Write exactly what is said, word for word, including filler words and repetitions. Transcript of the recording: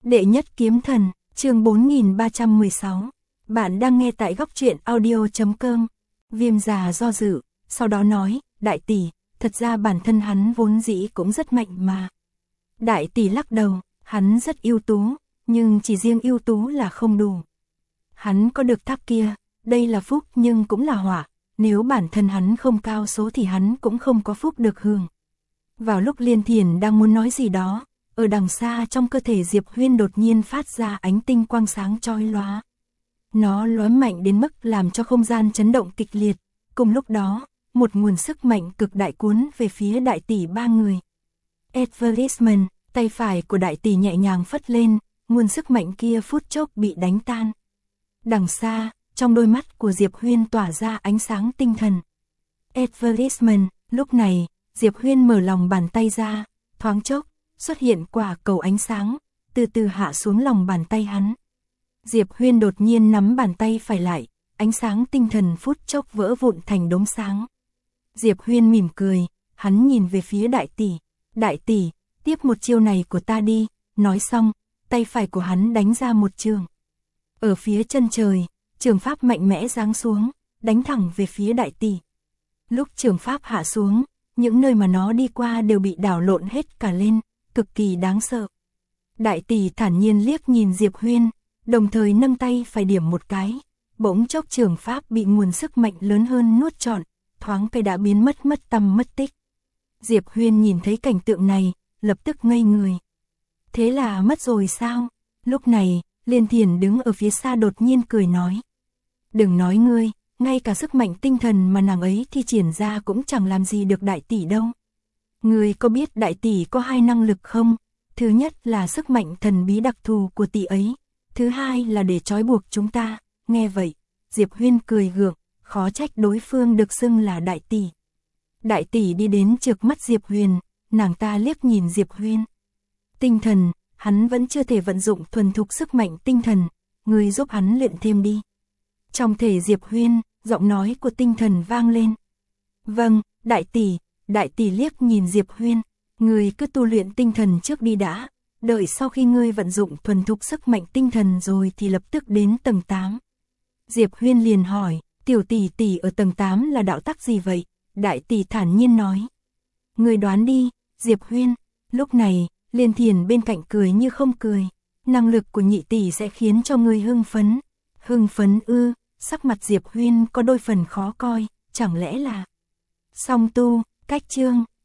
Đệ nhất kiếm thần, chương bốn nghìn ba trăm mười sáu. Bạn đang nghe tại góc truyện audio chấm com. Viêm già do dự, sau đó nói, đại tỷ, thật ra bản thân hắn vốn dĩ cũng rất mạnh mà. Đại tỷ lắc đầu, hắn rất ưu tú, nhưng chỉ riêng ưu tú là không đủ. Hắn có được tháp kia, đây là phúc nhưng cũng là họa, nếu bản thân hắn không cao số thì hắn cũng không có phúc được hưởng. Vào lúc Liên Thiền đang muốn nói gì đó, ở đằng xa trong cơ thể Diệp Huyên đột nhiên phát ra ánh tinh quang sáng chói lóa. Nó lóe mạnh đến mức làm cho không gian chấn động kịch liệt, cùng lúc đó, một nguồn sức mạnh cực đại cuốn về phía đại tỷ ba người. Advertisement, tay phải của đại tỷ nhẹ nhàng phất lên, nguồn sức mạnh kia phút chốc bị đánh tan. Đằng xa, trong đôi mắt của Diệp Huyên tỏa ra ánh sáng tinh thần. Advertisement, lúc này, Diệp Huyên mở lòng bàn tay ra, thoáng chốc, xuất hiện quả cầu ánh sáng, từ từ hạ xuống lòng bàn tay hắn. Diệp Huyên đột nhiên nắm bàn tay phải lại, ánh sáng tinh thần phút chốc vỡ vụn thành đốm sáng. Diệp Huyên mỉm cười, hắn nhìn về phía đại tỷ. Đại tỷ, tiếp một chiêu này của ta đi, nói xong, tay phải của hắn đánh ra một trường. Ở phía chân trời, trường pháp mạnh mẽ giáng xuống, đánh thẳng về phía đại tỷ. Lúc trường pháp hạ xuống, những nơi mà nó đi qua đều bị đảo lộn hết cả lên, cực kỳ đáng sợ. Đại tỷ thản nhiên liếc nhìn Diệp Huyên, đồng thời nâng tay phải điểm một cái, bỗng chốc trường pháp bị nguồn sức mạnh lớn hơn nuốt trọn, thoáng cái đã biến mất mất tăm mất tích. Diệp Huyên nhìn thấy cảnh tượng này, lập tức ngây người. Thế là mất rồi sao? Lúc này, Liên Thiền đứng ở phía xa đột nhiên cười nói. Đừng nói ngươi, ngay cả sức mạnh tinh thần mà nàng ấy thi triển ra cũng chẳng làm gì được đại tỷ đâu. Ngươi có biết đại tỷ có hai năng lực không? Thứ nhất là sức mạnh thần bí đặc thù của tỷ ấy. Thứ hai là để trói buộc chúng ta. Nghe vậy, Diệp Huyên cười gượng, khó trách đối phương được xưng là đại tỷ. Đại tỷ đi đến trước mắt Diệp Huyên, nàng ta liếc nhìn Diệp Huyên. Tinh thần, hắn vẫn chưa thể vận dụng thuần thục sức mạnh tinh thần, ngươi giúp hắn luyện thêm đi. Trong thể Diệp Huyên, giọng nói của tinh thần vang lên. Vâng, đại tỷ, đại tỷ liếc nhìn Diệp Huyên, ngươi cứ tu luyện tinh thần trước đi đã, đợi sau khi ngươi vận dụng thuần thục sức mạnh tinh thần rồi thì lập tức đến tầng tám. Diệp Huyên liền hỏi, tiểu tỷ tỷ ở tầng tám là đạo tắc gì vậy? Đại tỷ thản nhiên nói. Ngươi đoán đi, Diệp Huyên. Lúc này, Liên Thiền bên cạnh cười như không cười. Năng lực của nhị tỷ sẽ khiến cho ngươi hưng phấn. Hưng phấn ư, sắc mặt Diệp Huyên có đôi phần khó coi, chẳng lẽ là song tu, cách chương.